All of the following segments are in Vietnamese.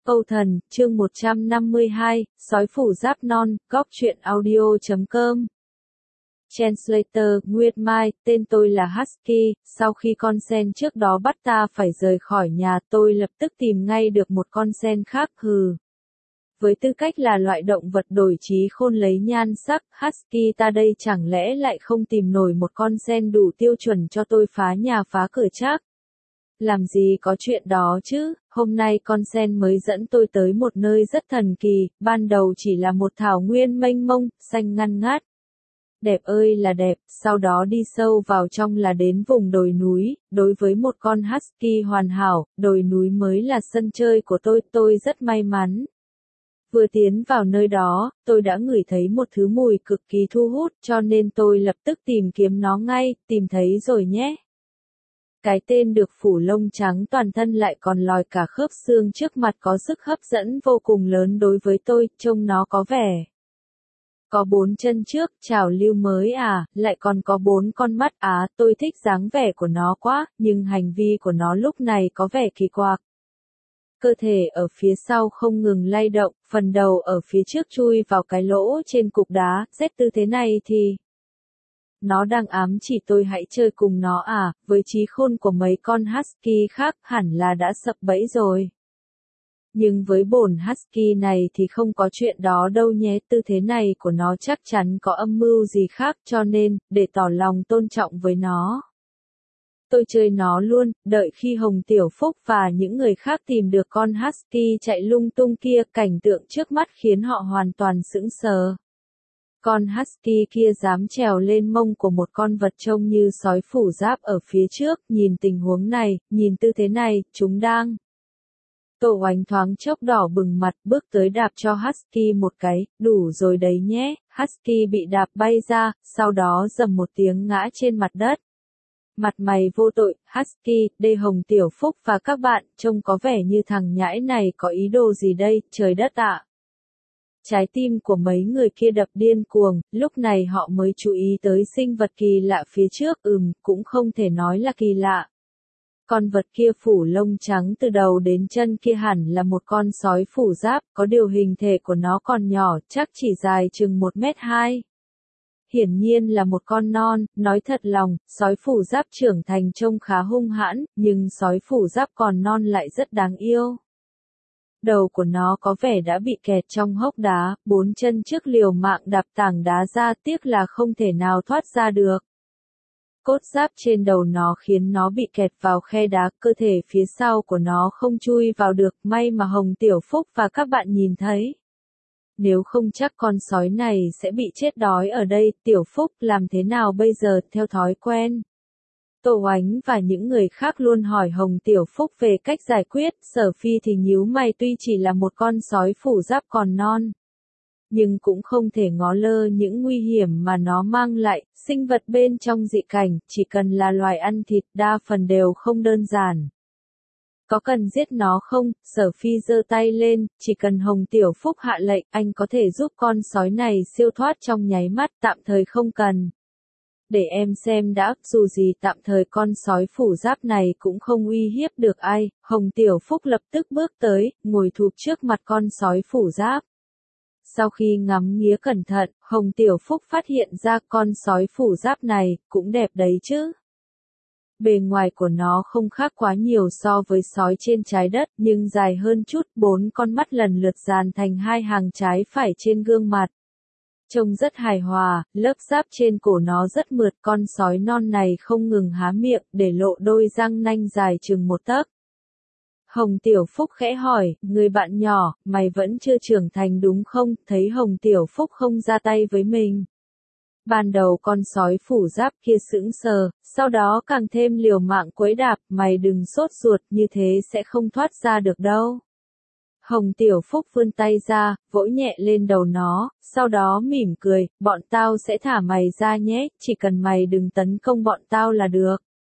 Câu thần, chương 152, sói phủ giáp non, góc truyện audio.com. Translator, Nguyệt Mai, tên tôi là Husky, sau khi con sen trước đó bắt ta phải rời khỏi nhà tôi lập tức tìm ngay được một con sen khác Với tư cách là loại động vật đổi trí khôn lấy nhan sắc, Husky ta đây chẳng lẽ lại không tìm nổi một con sen đủ tiêu chuẩn cho tôi phá nhà phá cửa chắc? Làm gì có chuyện đó chứ, hôm nay con sen mới dẫn tôi tới một nơi rất thần kỳ, ban đầu chỉ là một thảo nguyên mênh mông, xanh ngăn ngát. Đẹp ơi là đẹp, sau đó đi sâu vào trong là đến vùng đồi núi, đối với một con Husky hoàn hảo, đồi núi mới là sân chơi của tôi rất may mắn. Vừa tiến vào nơi đó, tôi đã ngửi thấy một thứ mùi cực kỳ thu hút cho nên tôi lập tức tìm kiếm nó ngay, tìm thấy rồi nhé. Cái tên được phủ lông trắng toàn thân lại còn lòi cả khớp xương trước mặt có sức hấp dẫn vô cùng lớn đối với tôi, trông nó có vẻ. Có 4 chân trước, trào lưu mới à, lại còn có 4 con mắt tôi thích dáng vẻ của nó quá, nhưng hành vi của nó lúc này có vẻ kỳ quặc. Cơ thể ở phía sau không ngừng lay động, phần đầu ở phía trước chui vào cái lỗ trên cục đá, xét tư thế này thì... Nó đang ám chỉ tôi hãy chơi cùng nó với trí khôn của mấy con Husky khác hẳn là đã sập bẫy rồi. Nhưng với bổn Husky này thì không có chuyện đó đâu nhé, tư thế này của nó chắc chắn có âm mưu gì khác cho nên, để tỏ lòng tôn trọng với nó. Tôi chơi nó luôn, đợi khi Hồng Tiểu Phúc và những người khác tìm được con Husky chạy lung tung kia, cảnh tượng trước mắt khiến họ hoàn toàn sững sờ. Con Husky kia dám trèo lên mông của một con vật trông như sói phủ giáp ở phía trước, nhìn tình huống này, nhìn tư thế này, chúng đang. Tổ Oánh thoáng chốc đỏ bừng mặt bước tới đạp cho Husky một cái, đủ rồi đấy nhé, Husky bị đạp bay ra, sau đó rầm một tiếng ngã trên mặt đất. Mặt mày vô tội, Husky, đây Hồng Tiểu Phúc và các bạn, trông có vẻ như thằng nhãi này có ý đồ gì đây, trời đất ạ. Trái tim của mấy người kia đập điên cuồng, lúc này họ mới chú ý tới sinh vật kỳ lạ phía trước, cũng không thể nói là kỳ lạ. Con vật kia phủ lông trắng từ đầu đến chân kia hẳn là một con sói phủ giáp, có điều hình thể của nó còn nhỏ, chắc chỉ dài chừng 1m2. Hiển nhiên là một con non, nói thật lòng, sói phủ giáp trưởng thành trông khá hung hãn, nhưng sói phủ giáp còn non lại rất đáng yêu. Đầu của nó có vẻ đã bị kẹt trong hốc đá, 4 chân trước liều mạng đạp tảng đá ra, tiếc là không thể nào thoát ra được. Cốt giáp trên đầu nó khiến nó bị kẹt vào khe đá, cơ thể phía sau của nó không chui vào được, may mà Hồng Tiểu Phúc và các bạn nhìn thấy. Nếu không chắc con sói này sẽ bị chết đói ở đây, Tiểu Phúc làm thế nào bây giờ, theo thói quen. Tổ Oánh và những người khác luôn hỏi Hồng Tiểu Phúc về cách giải quyết, Sở Phi thì nhíu mày tuy chỉ là một con sói phủ giáp còn non. Nhưng cũng không thể ngó lơ những nguy hiểm mà nó mang lại, sinh vật bên trong dị cảnh, chỉ cần là loài ăn thịt đa phần đều không đơn giản. Có cần giết nó không? Sở Phi giơ tay lên, chỉ cần Hồng Tiểu Phúc hạ lệnh, anh có thể giúp con sói này siêu thoát trong nháy mắt, tạm thời không cần. Để em xem đã, dù gì tạm thời con sói phủ giáp này cũng không uy hiếp được ai, Hồng Tiểu Phúc lập tức bước tới, ngồi thụp trước mặt con sói phủ giáp. Sau khi ngắm nghía cẩn thận, Hồng Tiểu Phúc phát hiện ra con sói phủ giáp này, cũng đẹp đấy chứ. Bề ngoài của nó không khác quá nhiều so với sói trên trái đất, nhưng dài hơn chút, 4 con mắt lần lượt dàn thành 2 hàng trái phải trên gương mặt. Trông rất hài hòa, lớp giáp trên cổ nó rất mượt, con sói non này không ngừng há miệng, để lộ đôi răng nanh dài chừng 1 tấc. Hồng Tiểu Phúc khẽ hỏi, người bạn nhỏ, mày vẫn chưa trưởng thành đúng không? Thấy Hồng Tiểu Phúc không ra tay với mình. Ban đầu con sói phủ giáp kia sững sờ, sau đó càng thêm liều mạng quấy đạp, mày đừng sốt ruột, như thế sẽ không thoát ra được đâu. Hồng Tiểu Phúc vươn tay ra, vỗ nhẹ lên đầu nó, sau đó mỉm cười, bọn tao sẽ thả mày ra nhé, chỉ cần mày đừng tấn công bọn tao là được.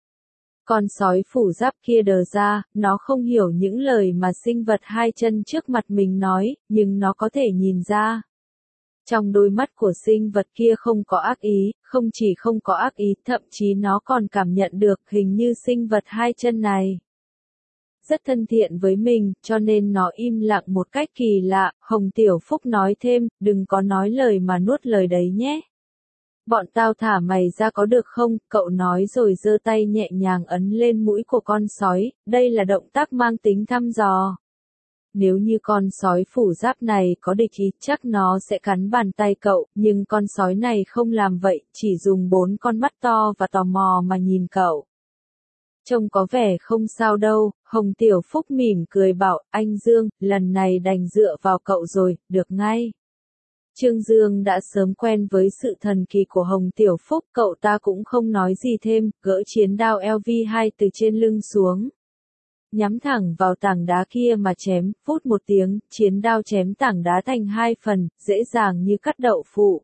Con sói phủ giáp kia đờ ra, nó không hiểu những lời mà sinh vật 2 chân trước mặt mình nói, nhưng nó có thể nhìn ra. Trong đôi mắt của sinh vật kia không có ác ý, không chỉ không có ác ý, thậm chí nó còn cảm nhận được hình như sinh vật 2 chân này rất thân thiện với mình, cho nên nó im lặng một cách kỳ lạ. Hồng Tiểu Phúc nói thêm, đừng có nói lời mà nuốt lời đấy nhé. Bọn tao thả mày ra có được không? Cậu nói rồi giơ tay nhẹ nhàng ấn lên mũi của con sói, đây là động tác mang tính thăm dò. Nếu như con sói phủ giáp này có địch ý, chắc nó sẽ cắn bàn tay cậu, nhưng con sói này không làm vậy, chỉ dùng 4 con mắt to và tò mò mà nhìn cậu. Trông có vẻ không sao đâu, Hồng Tiểu Phúc mỉm cười bảo, anh Dương, lần này đành dựa vào cậu rồi, được ngay. Trương Dương đã sớm quen với sự thần kỳ của Hồng Tiểu Phúc, cậu ta cũng không nói gì thêm, gỡ chiến đao LV2 từ trên lưng xuống. Nhắm thẳng vào tảng đá kia mà chém, phút một tiếng, chiến đao chém tảng đá thành 2 phần, dễ dàng như cắt đậu phụ.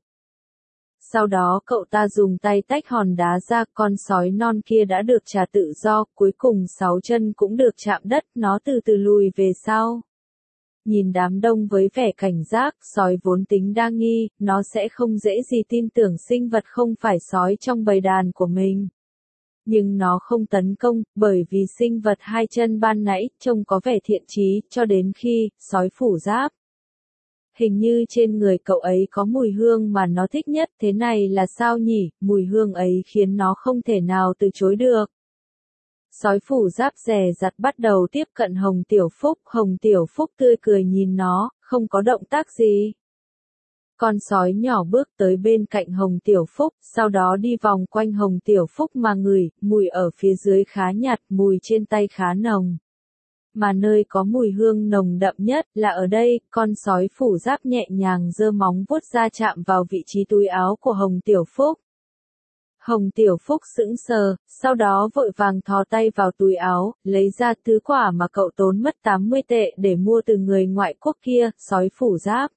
Sau đó cậu ta dùng tay tách hòn đá ra, con sói non kia đã được trả tự do, cuối cùng 6 chân cũng được chạm đất, nó từ từ lùi về sau. Nhìn đám đông với vẻ cảnh giác, sói vốn tính đa nghi, nó sẽ không dễ gì tin tưởng sinh vật không phải sói trong bầy đàn của mình. Nhưng nó không tấn công, bởi vì sinh vật 2 chân ban nãy, trông có vẻ thiện chí, cho đến khi, sói phủ giáp. Hình như trên người cậu ấy có mùi hương mà nó thích nhất, thế này là sao nhỉ, mùi hương ấy khiến nó không thể nào từ chối được. Sói phủ giáp dè dặt bắt đầu tiếp cận Hồng Tiểu Phúc tươi cười nhìn nó, không có động tác gì. Con sói nhỏ bước tới bên cạnh Hồng Tiểu Phúc, sau đó đi vòng quanh Hồng Tiểu Phúc mà ngửi, mùi ở phía dưới khá nhạt, mùi trên tay khá nồng. Mà nơi có mùi hương nồng đậm nhất là ở đây, con sói phủ giáp nhẹ nhàng giơ móng vuốt ra chạm vào vị trí túi áo của Hồng Tiểu Phúc. Hồng Tiểu Phúc sững sờ, sau đó vội vàng thò tay vào túi áo, lấy ra thứ quả mà cậu tốn mất 80 tệ để mua từ người ngoại quốc kia, sói phủ giáp.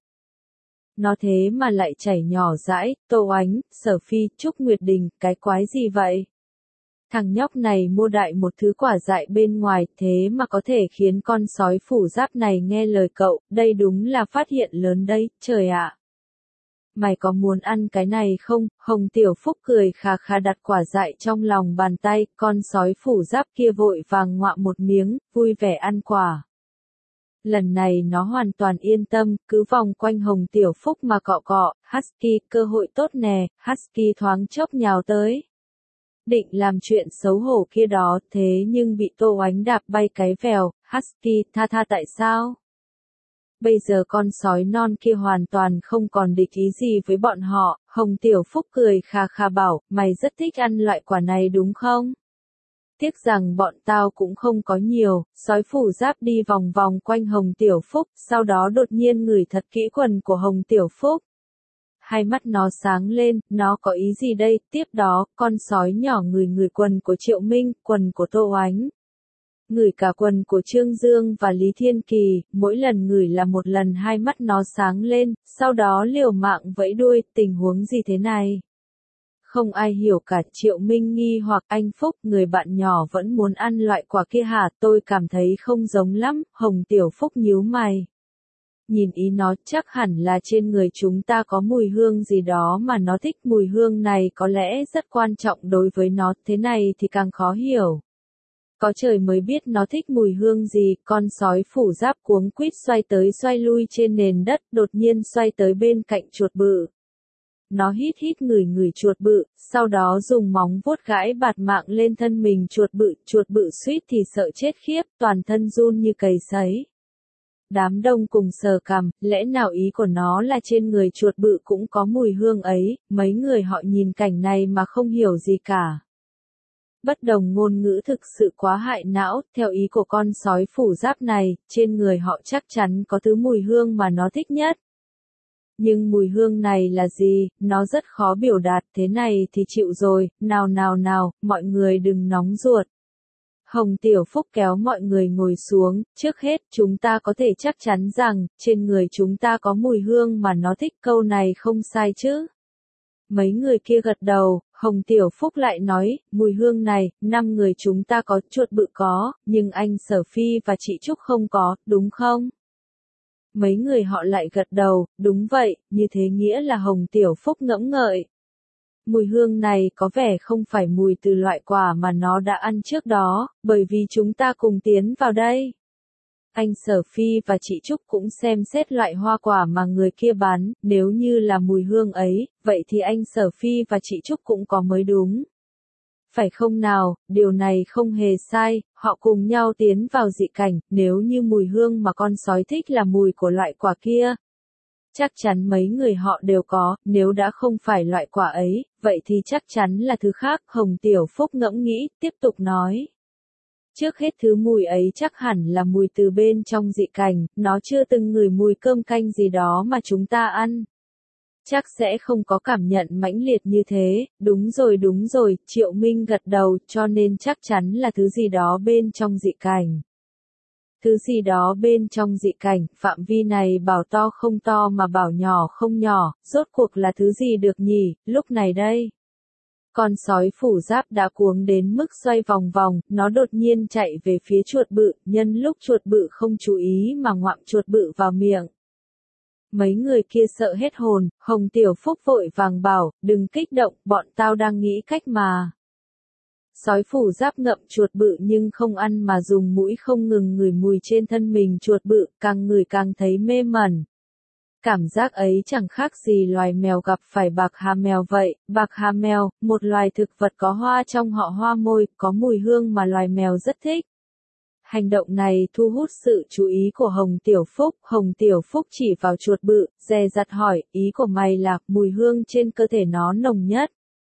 Nó thế mà lại chảy nhỏ dãi, Tô Oánh, Sở Phi, Trúc Nguyệt Đình, cái quái gì vậy? Thằng nhóc này mua đại một thứ quả dại bên ngoài, thế mà có thể khiến con sói phủ giáp này nghe lời cậu, đây đúng là phát hiện lớn đấy, trời ạ. Mày có muốn ăn cái này không? Hồng Tiểu Phúc cười khà khà đặt quả dại trong lòng bàn tay, con sói phủ giáp kia vội vàng ngoạm một miếng, vui vẻ ăn quả. Lần này nó hoàn toàn yên tâm, cứ vòng quanh Hồng Tiểu Phúc mà cọ cọ, Husky, cơ hội tốt nè, Husky thoáng chốc nhào tới. Định làm chuyện xấu hổ kia đó, thế nhưng bị Tô Oánh đạp bay cái vèo, Husky, tha tại sao? Bây giờ con sói non kia hoàn toàn không còn địch ý gì với bọn họ, Hồng Tiểu Phúc cười khà khà bảo, mày rất thích ăn loại quả này đúng không? Tiếc rằng bọn tao cũng không có nhiều, sói phủ giáp đi vòng vòng quanh Hồng Tiểu Phúc, sau đó đột nhiên ngửi thật kỹ quần của Hồng Tiểu Phúc. Hai mắt nó sáng lên, nó có ý gì đây? Tiếp đó, con sói nhỏ ngửi quần của Triệu Minh, quần của Tô Oánh. Ngửi cả quần của Trương Dương và Lý Thiên Kỳ, mỗi lần ngửi là một lần hai mắt nó sáng lên, sau đó liều mạng vẫy đuôi, tình huống gì thế này? Không ai hiểu cả, Triệu Minh nghi hoặc anh Phúc, người bạn nhỏ vẫn muốn ăn loại quả kia hả? Tôi cảm thấy không giống lắm, Hồng Tiểu Phúc nhíu mày. Nhìn ý nó, chắc hẳn là trên người chúng ta có mùi hương gì đó mà nó thích, mùi hương này có lẽ rất quan trọng đối với nó, thế này thì càng khó hiểu. Có trời mới biết nó thích mùi hương gì, con sói phủ giáp cuống quýt xoay tới xoay lui trên nền đất, đột nhiên xoay tới bên cạnh chuột bự. Nó hít ngửi chuột bự, sau đó dùng móng vuốt gãi bạt mạng lên thân mình chuột bự suýt thì sợ chết khiếp, toàn thân run như cầy sấy. Đám đông cùng sờ cằm, lẽ nào ý của nó là trên người chuột bự cũng có mùi hương ấy, mấy người họ nhìn cảnh này mà không hiểu gì cả. Bất đồng ngôn ngữ thực sự quá hại não, theo ý của con sói phủ giáp này, trên người họ chắc chắn có thứ mùi hương mà nó thích nhất. Nhưng mùi hương này là gì, nó rất khó biểu đạt, thế này thì chịu rồi, nào, mọi người đừng nóng ruột. Hồng Tiểu Phúc kéo mọi người ngồi xuống, trước hết chúng ta có thể chắc chắn rằng, trên người chúng ta có mùi hương mà nó thích, câu này không sai chứ. Mấy người kia gật đầu, Hồng Tiểu Phúc lại nói, mùi hương này, 5 người chúng ta có, chuột bự có, nhưng anh Sở Phi và chị Trúc không có, đúng không? Mấy người họ lại gật đầu, đúng vậy, như thế nghĩa là Hồng Tiểu Phúc ngẫm ngợi. Mùi hương này có vẻ không phải mùi từ loại quả mà nó đã ăn trước đó, bởi vì chúng ta cùng tiến vào đây. Anh Sở Phi và chị Trúc cũng xem xét loại hoa quả mà người kia bán, nếu như là mùi hương ấy, vậy thì anh Sở Phi và chị Trúc cũng có mới đúng. Phải không nào, điều này không hề sai, họ cùng nhau tiến vào dị cảnh, nếu như mùi hương mà con sói thích là mùi của loại quả kia. Chắc chắn mấy người họ đều có, nếu đã không phải loại quả ấy, vậy thì chắc chắn là thứ khác, Hồng Tiểu Phúc ngẫm nghĩ, tiếp tục nói. Trước hết thứ mùi ấy chắc hẳn là mùi từ bên trong dị cảnh, nó chưa từng ngửi mùi cơm canh gì đó mà chúng ta ăn. Chắc sẽ không có cảm nhận mãnh liệt như thế, đúng rồi, Triệu Minh gật đầu, cho nên chắc chắn là thứ gì đó bên trong dị cảnh. Thứ gì đó bên trong dị cảnh, phạm vi này bảo to không to mà bảo nhỏ không nhỏ, rốt cuộc là thứ gì được nhỉ, lúc này đây. Con sói phủ giáp đã cuống đến mức xoay vòng vòng, nó đột nhiên chạy về phía chuột bự, nhân lúc chuột bự không chú ý mà ngoạm chuột bự vào miệng. Mấy người kia sợ hết hồn, Hồng Tiểu Phúc vội vàng bảo, đừng kích động, bọn tao đang nghĩ cách mà. Sói phủ giáp ngậm chuột bự nhưng không ăn mà dùng mũi không ngừng ngửi mùi trên thân mình chuột bự, càng ngửi càng thấy mê mẩn. Cảm giác ấy chẳng khác gì loài mèo gặp phải bạc hà mèo vậy, bạc hà mèo, một loài thực vật có hoa trong họ hoa môi, có mùi hương mà loài mèo rất thích. Hành động này thu hút sự chú ý của Hồng Tiểu Phúc chỉ vào chuột bự, dè dặt hỏi, ý của mày là, mùi hương trên cơ thể nó nồng nhất.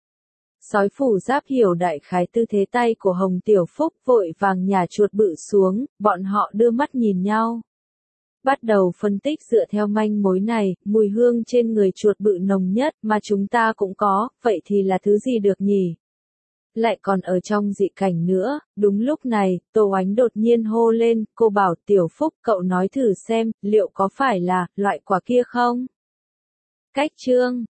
Sói phủ giáp hiểu đại khái tư thế tay của Hồng Tiểu Phúc, vội vàng nhả chuột bự xuống, bọn họ đưa mắt nhìn nhau. Bắt đầu phân tích dựa theo manh mối này, mùi hương trên người chuột bự nồng nhất mà chúng ta cũng có, vậy thì là thứ gì được nhỉ? Lại còn ở trong dị cảnh nữa, đúng lúc này, Tô Ánh đột nhiên hô lên, cô bảo Tiểu Phúc cậu nói thử xem, liệu có phải là, loại quả kia không? Cách chương